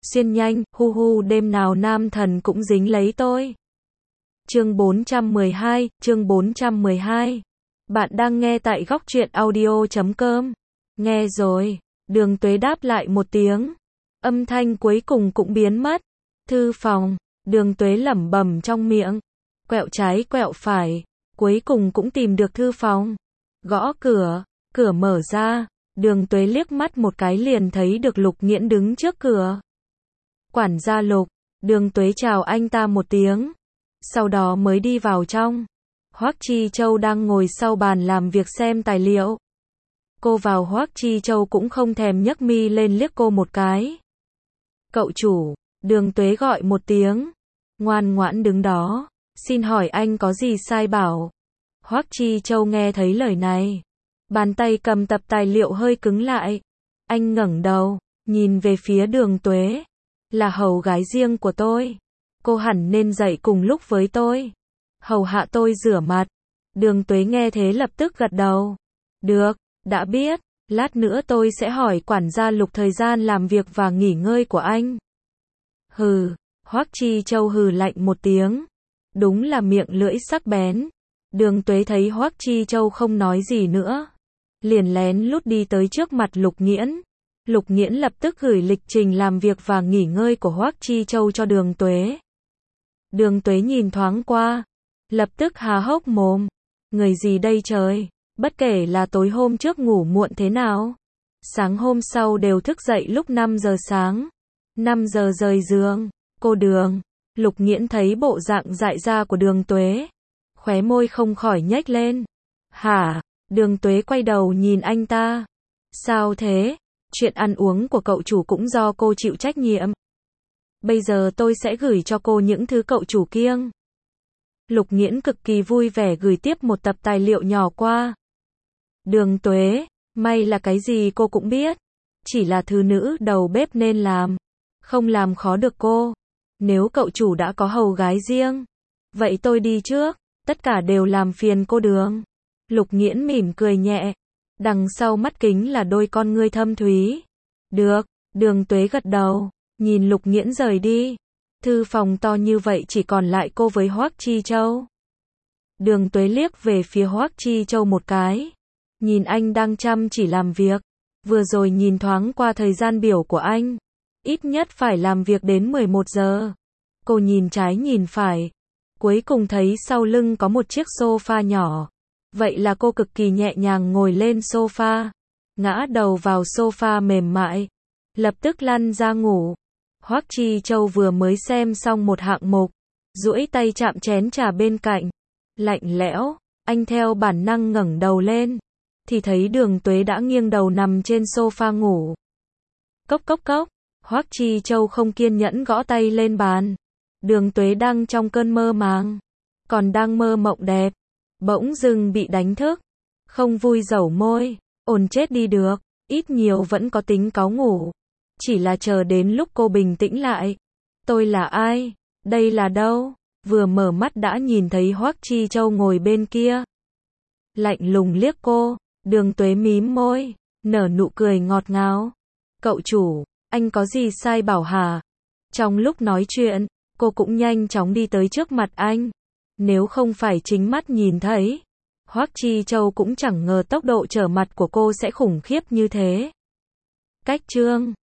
xuyên nhanh, hu hu đêm nào nam thần cũng dính lấy tôi. Chương 412. Bạn đang nghe tại góc truyện audio.com. Nghe rồi, Đường Tuế đáp lại một tiếng. Âm thanh cuối cùng cũng biến mất. Thư phòng, Đường Tuế lẩm bẩm trong miệng. Quẹo trái quẹo phải, cuối cùng cũng tìm được thư phòng. Gõ cửa, cửa mở ra. Đường Tuế liếc mắt một cái liền thấy được Lục Nghiễn đứng trước cửa. Quản gia Lục, Đường Tuế chào anh ta một tiếng. Sau đó mới đi vào trong. Hoắc Chi Châu đang ngồi sau bàn làm việc xem tài liệu. Cô vào Hoắc Chi Châu cũng không thèm nhấc mi lên liếc cô một cái. Cậu chủ, Đường Tuế gọi một tiếng. Ngoan ngoãn đứng đó. Xin hỏi anh có gì sai bảo? Hoắc Chi Châu nghe thấy lời này. Bàn tay cầm tập tài liệu hơi cứng lại. Anh ngẩng đầu, nhìn về phía Đường Tuế. Là hầu gái riêng của tôi. Cô hẳn nên dậy cùng lúc với tôi. Hầu hạ tôi rửa mặt. Đường Tuế nghe thế lập tức gật đầu. Được, đã biết. Lát nữa tôi sẽ hỏi quản gia Lục thời gian làm việc và nghỉ ngơi của anh. Hừ, Hoắc Chi Châu hừ lạnh một tiếng. Đúng là miệng lưỡi sắc bén. Đường Tuế thấy Hoắc Chi Châu không nói gì nữa. Liền lén lút đi tới trước mặt Lục Nghiễn. Lục Nghiễn lập tức gửi lịch trình làm việc và nghỉ ngơi của Hoắc Chi Châu cho Đường Tuế. Đường Tuế nhìn thoáng qua. Lập tức há hốc mồm. Người gì đây trời? Bất kể là tối hôm trước ngủ muộn thế nào. Sáng hôm sau đều thức dậy lúc 5 giờ sáng. 5 giờ rời giường. Cô Đường. Lục Nghiễn thấy bộ dạng dại ra của Đường Tuế. Khóe môi không khỏi nhếch lên. Hả? Đường Tuế quay đầu nhìn anh ta. Sao thế? Chuyện ăn uống của cậu chủ cũng do cô chịu trách nhiệm. Bây giờ tôi sẽ gửi cho cô những thứ cậu chủ kiêng. Lục Nghiễn cực kỳ vui vẻ gửi tiếp một tập tài liệu nhỏ qua. Đường Tuế, may là cái gì cô cũng biết. Chỉ là thứ nữ đầu bếp nên làm. Không làm khó được cô. Nếu cậu chủ đã có hầu gái riêng. Vậy tôi đi trước. Tất cả đều làm phiền cô Đường. Lục Nghiễn mỉm cười nhẹ. Đằng sau mắt kính là đôi con ngươi thâm thúy. Được, Đường Tuế gật đầu. Nhìn Lục Nghiễn rời đi. Thư phòng to như vậy chỉ còn lại cô với Hoắc Chi Châu. Đường Tuế liếc về phía Hoắc Chi Châu một cái. Nhìn anh đang chăm chỉ làm việc. Vừa rồi nhìn thoáng qua thời gian biểu của anh. Ít nhất phải làm việc đến 11 giờ. Cô nhìn trái nhìn phải. Cuối cùng thấy sau lưng có một chiếc sofa nhỏ. Vậy là cô cực kỳ nhẹ nhàng ngồi lên sofa. Ngã đầu vào sofa mềm mại. Lập tức lăn ra ngủ. Hoắc Chi Châu vừa mới xem xong một hạng mục. Duỗi tay chạm chén trà bên cạnh. Lạnh lẽo. Anh theo bản năng ngẩng đầu lên. Thì thấy Đường Tuế đã nghiêng đầu nằm trên sofa ngủ. Cốc cốc cốc. Hoắc Chi Châu không kiên nhẫn gõ tay lên bàn. Đường Tuế đang trong cơn mơ màng. Còn đang mơ mộng đẹp. Bỗng dưng bị đánh thức. Không vui dẩu môi. Ồn chết đi được. Ít nhiều vẫn có tính cáu ngủ. Chỉ là chờ đến lúc cô bình tĩnh lại. Tôi là ai? Đây là đâu? Vừa mở mắt đã nhìn thấy Hoắc Chi Châu ngồi bên kia. Lạnh lùng liếc cô. Đường Tuế mím môi. Nở nụ cười ngọt ngào. Cậu chủ, anh có gì sai bảo hả? Trong lúc nói chuyện, cô cũng nhanh chóng đi tới trước mặt anh. Nếu không phải chính mắt nhìn thấy, Hoắc Chi Châu cũng chẳng ngờ tốc độ trở mặt của cô sẽ khủng khiếp như thế. Cách chương